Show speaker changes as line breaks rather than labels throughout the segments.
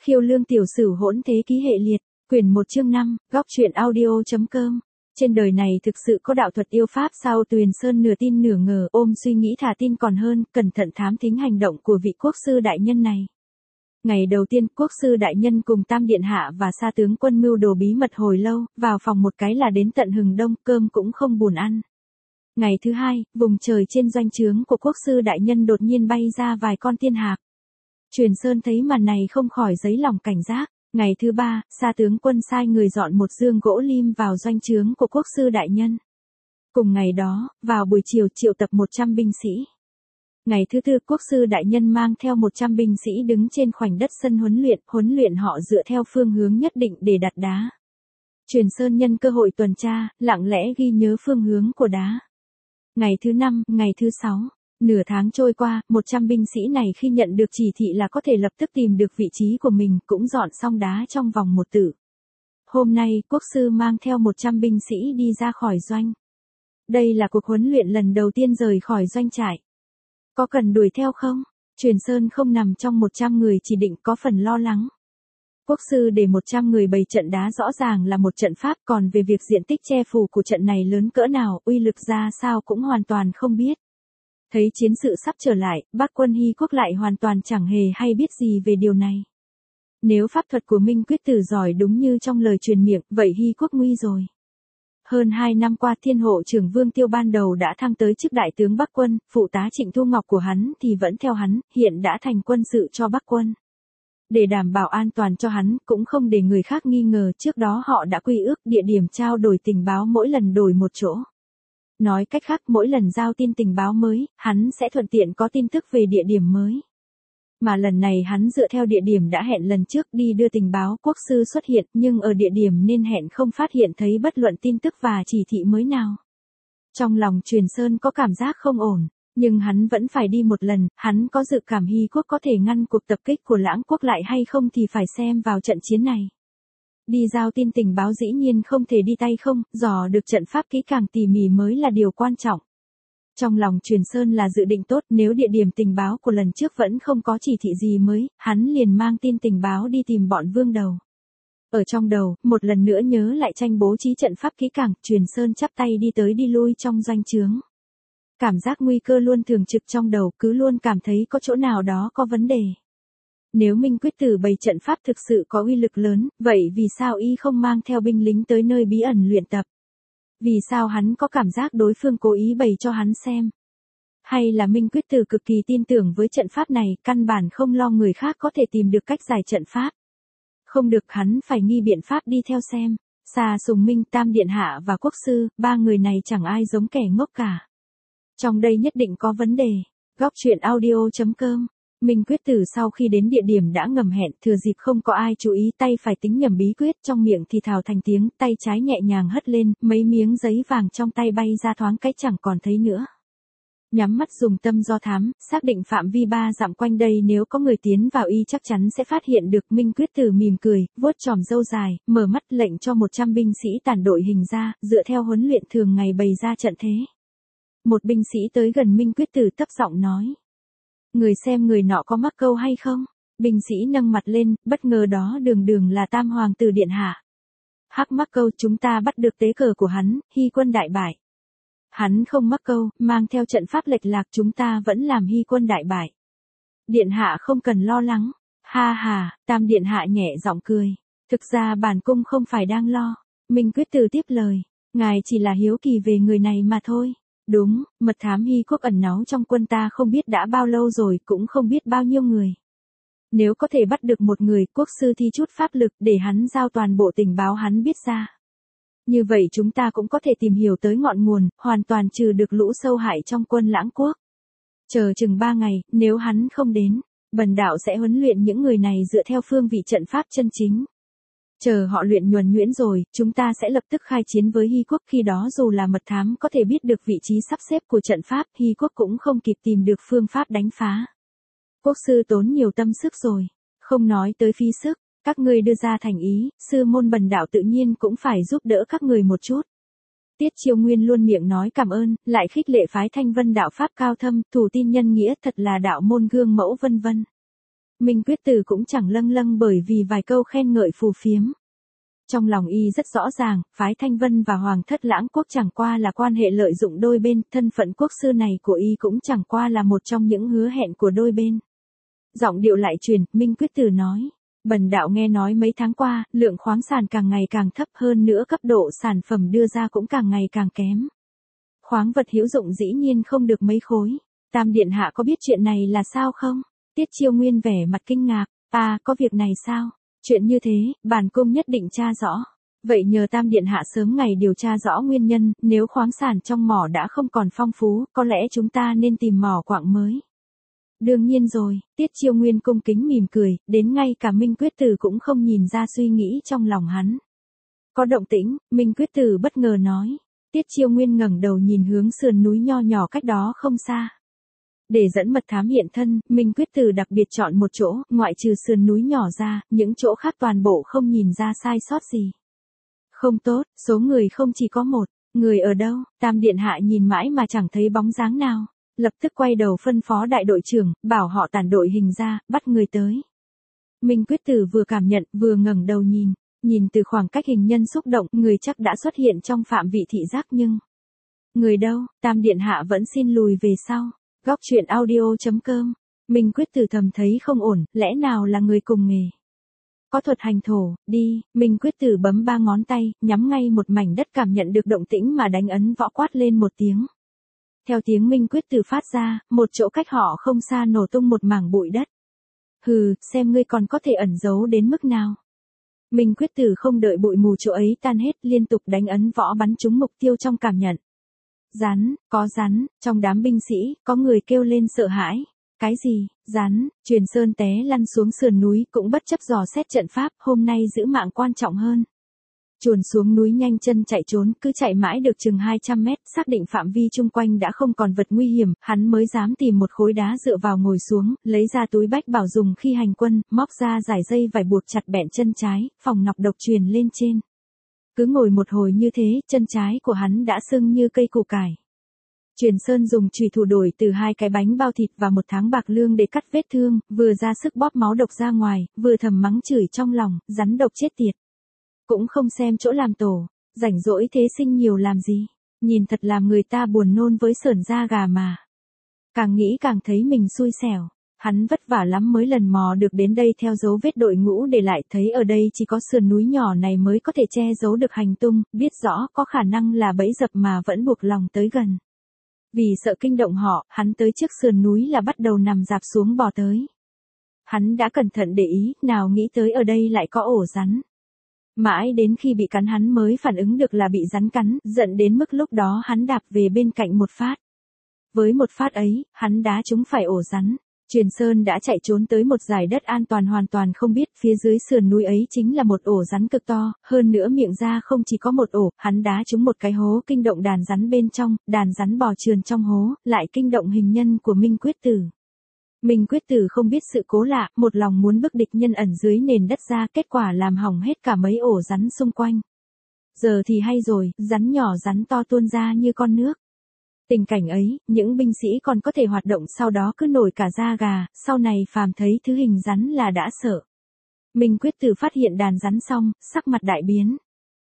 Khiêu lương tiểu sử hỗn thế ký hệ liệt, quyển 1 chương 5, góc truyện audio.com. Trên đời này thực sự có đạo thuật yêu pháp sao? Tuyền Sơn nửa tin nửa ngờ, ôm suy nghĩ thà tin còn hơn, cẩn thận thám thính hành động của vị quốc sư đại nhân này. Ngày đầu tiên, quốc sư đại nhân cùng Tam Điện Hạ và Sa tướng quân mưu đồ bí mật hồi lâu, vào phòng một cái là đến tận hừng đông, cơm cũng không buồn ăn. Ngày thứ hai, vùng trời trên doanh trướng của quốc sư đại nhân đột nhiên bay ra vài con tiên hạc. Truyền Sơn thấy màn này không khỏi dấy lòng cảnh giác. Ngày thứ ba, Sa tướng quân sai người dọn một dương gỗ lim vào doanh trướng của quốc sư đại nhân. Cùng ngày đó, vào buổi chiều triệu tập 100 binh sĩ. Ngày thứ tư, quốc sư đại nhân mang theo 100 binh sĩ đứng trên khoảnh đất sân huấn luyện họ dựa theo phương hướng nhất định để đặt đá. Truyền Sơn nhân cơ hội tuần tra, lặng lẽ ghi nhớ phương hướng của đá. Ngày thứ năm, ngày thứ sáu, nửa tháng trôi qua, 100 binh sĩ này khi nhận được chỉ thị là có thể lập tức tìm được vị trí của mình, cũng dọn xong đá trong vòng một tử. Hôm nay, quốc sư mang theo 100 binh sĩ đi ra khỏi doanh. Đây là cuộc huấn luyện lần đầu tiên rời khỏi doanh trại. Có cần đuổi theo không? Truyền Sơn không nằm trong 100 người chỉ định, có phần lo lắng. Quốc sư để 100 người bày trận đá rõ ràng là một trận pháp, còn về việc diện tích che phủ của trận này lớn cỡ nào, uy lực ra sao cũng hoàn toàn không biết. Thấy chiến sự sắp trở lại, Bắc quân Hy Quốc lại hoàn toàn chẳng hề hay biết gì về điều này. Nếu pháp thuật của Minh Quyết Tử giỏi đúng như trong lời truyền miệng, vậy Hy Quốc nguy rồi. Hơn 2 năm qua, Thiên Hộ Trưởng Vương Tiêu ban đầu đã thăng tới chức đại tướng Bắc quân, phụ tá Trịnh Thu Ngọc của hắn thì vẫn theo hắn, hiện đã thành quân sự cho Bắc quân. Để đảm bảo an toàn cho hắn, cũng không để người khác nghi ngờ, trước đó họ đã quy ước địa điểm trao đổi tình báo mỗi lần đổi một chỗ. Nói cách khác, mỗi lần giao tin tình báo mới, hắn sẽ thuận tiện có tin tức về địa điểm mới. Mà lần này hắn dựa theo địa điểm đã hẹn lần trước đi đưa tình báo, quốc sư xuất hiện, nhưng ở địa điểm nên hẹn không phát hiện thấy bất luận tin tức và chỉ thị mới nào. Trong lòng Truyền Sơn có cảm giác không ổn, nhưng hắn vẫn phải đi một lần, hắn có dự cảm Hy Quốc có thể ngăn cuộc tập kích của Lãng Quốc lại hay không thì phải xem vào trận chiến này. Đi giao tin tình báo dĩ nhiên không thể đi tay không, dò được trận pháp kỹ càng tỉ mỉ mới là điều quan trọng. Trong lòng Truyền Sơn là dự định tốt, nếu địa điểm tình báo của lần trước vẫn không có chỉ thị gì mới, hắn liền mang tin tình báo đi tìm bọn Vương Đầu. Ở trong đầu, một lần nữa nhớ lại tranh bố trí trận pháp kỹ càng, Truyền Sơn chắp tay đi tới đi lui trong doanh trướng. Cảm giác nguy cơ luôn thường trực trong đầu, cứ luôn cảm thấy có chỗ nào đó có vấn đề. Nếu Minh Quyết Tử bày trận pháp thực sự có uy lực lớn, vậy vì sao y không mang theo binh lính tới nơi bí ẩn luyện tập? Vì sao hắn có cảm giác đối phương cố ý bày cho hắn xem? Hay là Minh Quyết Tử cực kỳ tin tưởng với trận pháp này, căn bản không lo người khác có thể tìm được cách giải trận pháp? Không được, hắn phải nghi biện pháp đi theo xem. Sa Sùng Minh, Tam Điện Hạ và quốc sư, ba người này chẳng ai giống kẻ ngốc cả. Trong đây nhất định có vấn đề. Góc truyện audio.com. Minh Quyết Tử sau khi đến địa điểm đã ngầm hẹn, thừa dịp không có ai chú ý, tay phải tính nhầm bí quyết, trong miệng thì thào thành tiếng, tay trái nhẹ nhàng hất lên, mấy miếng giấy vàng trong tay bay ra thoáng cái chẳng còn thấy nữa. Nhắm mắt dùng tâm do thám, xác định phạm vi 3 dặm quanh đây nếu có người tiến vào y chắc chắn sẽ phát hiện được. Minh Quyết Tử mỉm cười, vuốt chòm râu dài, mở mắt lệnh cho 100 binh sĩ tản đội hình ra, dựa theo huấn luyện thường ngày bày ra trận thế. Một binh sĩ tới gần Minh Quyết Tử thấp giọng nói. Người xem người nọ có mắc câu hay không? Binh sĩ nâng mặt lên, bất ngờ đó đường là Tam Hoàng tử Điện Hạ. Hắc mắc câu, chúng ta bắt được tế cờ của hắn, Hy quân đại bại. Hắn không mắc câu, mang theo trận pháp lệch lạc chúng ta vẫn làm Hy quân đại bại. Điện Hạ không cần lo lắng. Ha ha, Tam Điện Hạ nhẹ giọng cười. Thực ra bản cung không phải đang lo. Minh Quyết Tử tiếp lời. Ngài chỉ là hiếu kỳ về người này mà thôi. Đúng, mật thám Hy Quốc ẩn náu trong quân ta không biết đã bao lâu rồi, cũng không biết bao nhiêu người. Nếu có thể bắt được một người, quốc sư thi chút pháp lực để hắn giao toàn bộ tình báo hắn biết ra. Như vậy chúng ta cũng có thể tìm hiểu tới ngọn nguồn, hoàn toàn trừ được lũ sâu hại trong quân Lãng Quốc. Chờ chừng 3 ngày, nếu hắn không đến, bần đạo sẽ huấn luyện những người này dựa theo phương vị trận pháp chân chính. Chờ họ luyện nhuần nhuyễn rồi, chúng ta sẽ lập tức khai chiến với Hy Quốc, khi đó dù là mật thám có thể biết được vị trí sắp xếp của trận pháp, Hy Quốc cũng không kịp tìm được phương pháp đánh phá. Quốc sư tốn nhiều tâm sức rồi, không nói tới phí sức, các ngươi đưa ra thành ý, sư môn bần đạo tự nhiên cũng phải giúp đỡ các người một chút. Tiết Chiêu Nguyên luôn miệng nói cảm ơn, lại khích lệ phái Thanh Vân đạo pháp cao thâm, thủ tin nhân nghĩa, thật là đạo môn gương mẫu vân vân. Minh Quyết Tử cũng chẳng lâng lâng bởi vì vài câu khen ngợi phù phiếm. Trong lòng y rất rõ ràng, phái Thanh Vân và Hoàng thất Lãng Quốc chẳng qua là quan hệ lợi dụng đôi bên, thân phận quốc sư này của y cũng chẳng qua là một trong những hứa hẹn của đôi bên. Giọng điệu lại truyền, Minh Quyết Tử nói, bần đạo nghe nói mấy tháng qua, lượng khoáng sản càng ngày càng thấp hơn nữa cấp độ sản phẩm đưa ra cũng càng ngày càng kém. Khoáng vật hữu dụng dĩ nhiên không được mấy khối. Tam điện hạ có biết chuyện này là sao không? Tiết Chiêu Nguyên vẻ mặt kinh ngạc, có việc này sao? Chuyện như thế, bản cung nhất định tra rõ. Vậy nhờ Tam điện hạ sớm ngày điều tra rõ nguyên nhân, nếu khoáng sản trong mỏ đã không còn phong phú, có lẽ chúng ta nên tìm mỏ quặng mới. Đương nhiên rồi, Tiết Chiêu Nguyên cung kính mỉm cười, đến ngay cả Minh Quyết Tử cũng không nhìn ra suy nghĩ trong lòng hắn. Có động tĩnh, Minh Quyết Tử bất ngờ nói. Tiết Chiêu Nguyên ngẩng đầu nhìn hướng sườn núi nho nhỏ cách đó không xa. Để dẫn mật thám hiện thân, Minh Quyết Tử đặc biệt chọn một chỗ, ngoại trừ sườn núi nhỏ ra, những chỗ khác toàn bộ không nhìn ra sai sót gì. Không tốt, số người không chỉ có một, người ở đâu? Tam điện hạ nhìn mãi mà chẳng thấy bóng dáng nào, lập tức quay đầu phân phó đại đội trưởng, bảo họ tản đội hình ra, bắt người tới. Minh Quyết Tử vừa cảm nhận, vừa ngẩng đầu nhìn từ khoảng cách hình nhân xúc động, người chắc đã xuất hiện trong phạm vị thị giác nhưng... Người đâu? Tam điện hạ vẫn xin lùi về sau. Góc truyện audio.com. Minh Quyết Tử thầm thấy không ổn, lẽ nào là người cùng nghề? Có thuật hành thổ, đi, Minh Quyết Tử bấm 3 ngón tay, nhắm ngay một mảnh đất cảm nhận được động tĩnh mà đánh ấn võ quát lên một tiếng. Theo tiếng Minh Quyết Tử phát ra, một chỗ cách họ không xa nổ tung một mảng bụi đất. Hừ, xem ngươi còn có thể ẩn giấu đến mức nào. Minh Quyết Tử không đợi bụi mù chỗ ấy tan hết, liên tục đánh ấn võ bắn trúng mục tiêu trong cảm nhận. Rắn, có rắn, trong đám binh sĩ, có người kêu lên sợ hãi. Cái gì, rắn, Truyền Sơn té lăn xuống sườn núi cũng bất chấp dò xét trận pháp, hôm nay giữ mạng quan trọng hơn. Chuồn xuống núi nhanh chân chạy trốn, cứ chạy mãi được chừng 200 mét, xác định phạm vi chung quanh đã không còn vật nguy hiểm, hắn mới dám tìm một khối đá dựa vào ngồi xuống, lấy ra túi bách bảo dùng khi hành quân, móc ra giải dây vải buộc chặt bẹn chân trái, phòng nọc độc truyền lên trên. Cứ ngồi một hồi như thế, chân trái của hắn đã sưng như cây củ cải. Truyền Sơn dùng chùy thủ đổi từ 2 cái bánh bao thịt và 1 tháng bạc lương để cắt vết thương, vừa ra sức bóp máu độc ra ngoài, vừa thầm mắng chửi trong lòng, rắn độc chết tiệt. Cũng không xem chỗ làm tổ, rảnh rỗi thế sinh nhiều làm gì, nhìn thật làm người ta buồn nôn với sởn da gà mà. Càng nghĩ càng thấy mình xui xẻo, hắn vất vả lắm mới lần mò được đến đây theo dấu vết đội ngũ để lại, thấy ở đây chỉ có sườn núi nhỏ này mới có thể che giấu được hành tung, biết rõ có khả năng là bẫy dập mà vẫn buộc lòng tới gần. Vì sợ kinh động họ, hắn tới trước sườn núi là bắt đầu nằm dạp xuống bò tới. Hắn đã cẩn thận để ý, nào nghĩ tới ở đây lại có ổ rắn. Mãi đến khi bị cắn hắn mới phản ứng được là bị rắn cắn, giận đến mức lúc đó hắn đạp về bên cạnh một phát. Với một phát ấy, hắn đá trúng phải ổ rắn. Truyền Sơn đã chạy trốn tới một dải đất an toàn, hoàn toàn không biết phía dưới sườn núi ấy chính là một ổ rắn cực to, hơn nữa miệng ra không chỉ có một ổ, hắn đá trúng một cái hố kinh động đàn rắn bên trong, đàn rắn bò trườn trong hố, lại kinh động hình nhân của Minh Quyết Tử. Minh Quyết Tử không biết sự cố lạ, một lòng muốn bức địch nhân ẩn dưới nền đất ra, kết quả làm hỏng hết cả mấy ổ rắn xung quanh. Giờ thì hay rồi, rắn nhỏ rắn to tuôn ra như con nước. Tình cảnh ấy, những binh sĩ còn có thể hoạt động, sau đó cứ nổi cả da gà, sau này phàm thấy thứ hình rắn là đã sợ. Minh Quyết Tử phát hiện đàn rắn xong, sắc mặt đại biến.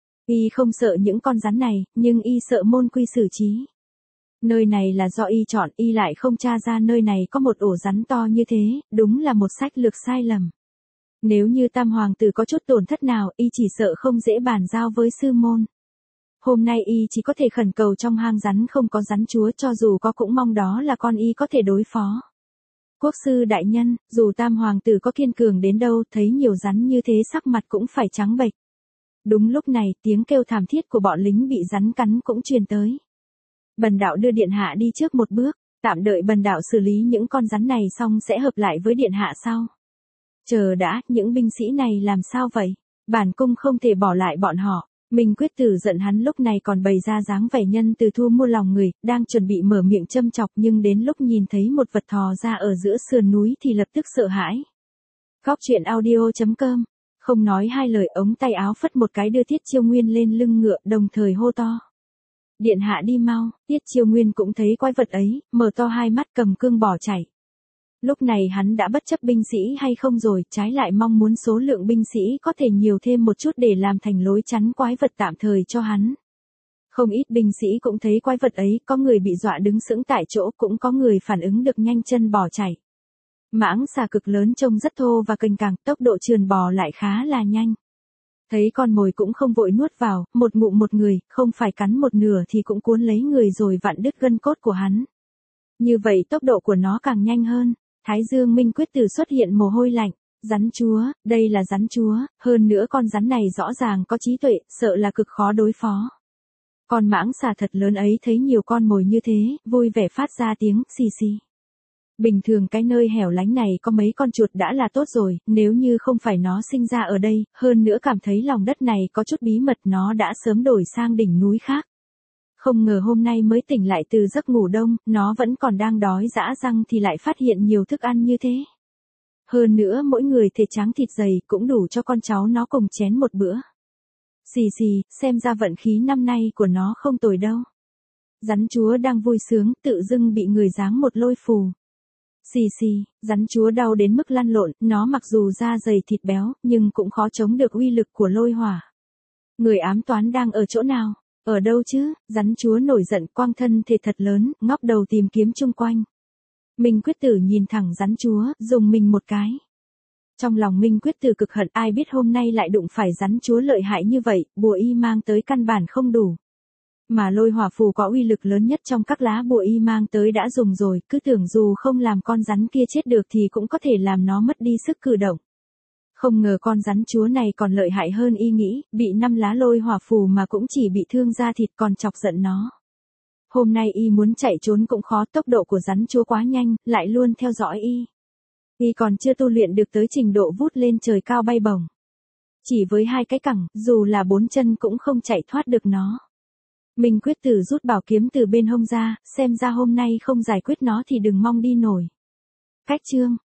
Y không sợ những con rắn này, nhưng y sợ môn quy xử trí. Nơi này là do y chọn, y lại không tra ra nơi này có một ổ rắn to như thế, đúng là một sách lược sai lầm. Nếu như Tam Hoàng tử có chút tổn thất nào, y chỉ sợ không dễ bàn giao với sư môn. Hôm nay y chỉ có thể khẩn cầu trong hang rắn không có rắn chúa, cho dù có cũng mong đó là con y có thể đối phó. Quốc sư đại nhân, dù Tam Hoàng tử có kiên cường đến đâu, thấy nhiều rắn như thế sắc mặt cũng phải trắng bệch. Đúng lúc này, tiếng kêu thảm thiết của bọn lính bị rắn cắn cũng truyền tới. Bần đạo đưa điện hạ đi trước một bước, tạm đợi bần đạo xử lý những con rắn này xong sẽ hợp lại với điện hạ sau. Chờ đã, những binh sĩ này làm sao vậy? Bản cung không thể bỏ lại bọn họ. Minh Quyết Tử giận hắn lúc này còn bày ra dáng vẻ nhân từ thu mua lòng người, đang chuẩn bị mở miệng châm chọc nhưng đến lúc nhìn thấy một vật thò ra ở giữa sườn núi thì lập tức sợ hãi. Góc truyện audio.com. Không nói hai lời, ống tay áo phất một cái đưa Tiết Chiêu Nguyên lên lưng ngựa, đồng thời hô to. Điện hạ đi mau. Tiết Chiêu Nguyên cũng thấy quái vật ấy, mở to hai mắt cầm cương bỏ chạy. Lúc này hắn đã bất chấp binh sĩ hay không rồi, trái lại mong muốn số lượng binh sĩ có thể nhiều thêm một chút để làm thành lối chắn quái vật tạm thời cho hắn. Không ít binh sĩ cũng thấy quái vật ấy, có người bị dọa đứng sững tại chỗ, cũng có người phản ứng được nhanh chân bỏ chạy. Mãng xà cực lớn trông rất thô và cành càng, tốc độ trườn bò lại khá là nhanh. Thấy con mồi cũng không vội nuốt vào, một ngụm một người, không phải cắn một nửa thì cũng cuốn lấy người rồi vặn đứt gân cốt của hắn. Như vậy tốc độ của nó càng nhanh hơn. Thái Dương Minh Quyết Tử xuất hiện mồ hôi lạnh. Rắn chúa, đây là rắn chúa, hơn nữa con rắn này rõ ràng có trí tuệ, sợ là cực khó đối phó. Con mãng xà thật lớn ấy thấy nhiều con mồi như thế, vui vẻ phát ra tiếng xì xì. Bình thường cái nơi hẻo lánh này có mấy con chuột đã là tốt rồi, nếu như không phải nó sinh ra ở đây, hơn nữa cảm thấy lòng đất này có chút bí mật, nó đã sớm đổi sang đỉnh núi khác. Không ngờ hôm nay mới tỉnh lại từ giấc ngủ đông, nó vẫn còn đang đói dã răng thì lại phát hiện nhiều thức ăn như thế. Hơn nữa mỗi người thể tráng thịt dày cũng đủ cho con cháu nó cùng chén một bữa. Xì xì, xem ra vận khí năm nay của nó không tồi đâu. Rắn chúa đang vui sướng, tự dưng bị người giáng một lôi phù. Xì xì, rắn chúa đau đến mức lăn lộn, nó mặc dù da dày thịt béo, nhưng cũng khó chống được uy lực của lôi hỏa. Người ám toán đang ở chỗ nào? Ở đâu chứ? Rắn chúa nổi giận, quang thân thể thật lớn, ngóc đầu tìm kiếm chung quanh. Minh Quyết Tử nhìn thẳng rắn chúa, dùng mình một cái. Trong lòng Minh Quyết Tử cực hận, ai biết hôm nay lại đụng phải rắn chúa lợi hại như vậy, bùa y mang tới căn bản không đủ. Mà lôi hỏa phù có uy lực lớn nhất trong các lá bùa y mang tới đã dùng rồi, cứ tưởng dù không làm con rắn kia chết được thì cũng có thể làm nó mất đi sức cử động. Không ngờ con rắn chúa này còn lợi hại hơn y nghĩ, bị 5 lá lôi hỏa phù mà cũng chỉ bị thương da thịt còn chọc giận nó. Hôm nay y muốn chạy trốn cũng khó, tốc độ của rắn chúa quá nhanh, lại luôn theo dõi y. Y còn chưa tu luyện được tới trình độ vút lên trời cao bay bổng. Chỉ với 2 cái cẳng, dù là 4 chân cũng không chạy thoát được nó. Minh Quyết Tử rút bảo kiếm từ bên hông ra, xem ra hôm nay không giải quyết nó thì đừng mong đi nổi. Cách chương